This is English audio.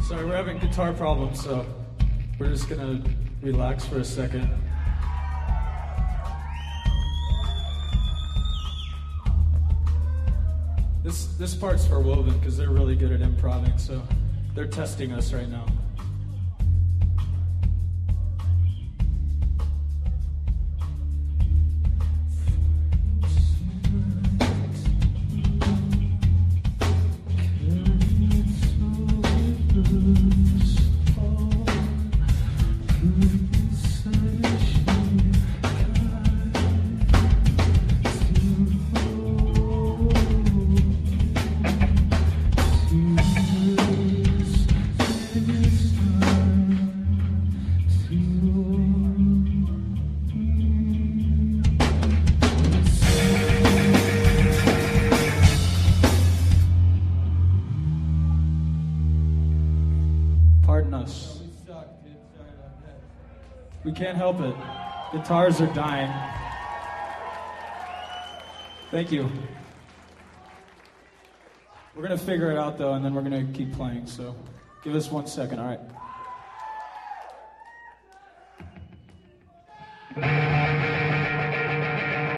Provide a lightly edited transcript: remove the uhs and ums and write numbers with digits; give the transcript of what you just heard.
Sorry, we're having guitar problems, so we're just gonna relax for a second. This part's for Woven because they're really good at improvising, so they're testing us right now. Pardon us. We can't help it. Guitars are dying. Thank you. We're gonna figure it out though, and then we're gonna keep playing, so give us 1 second, all right?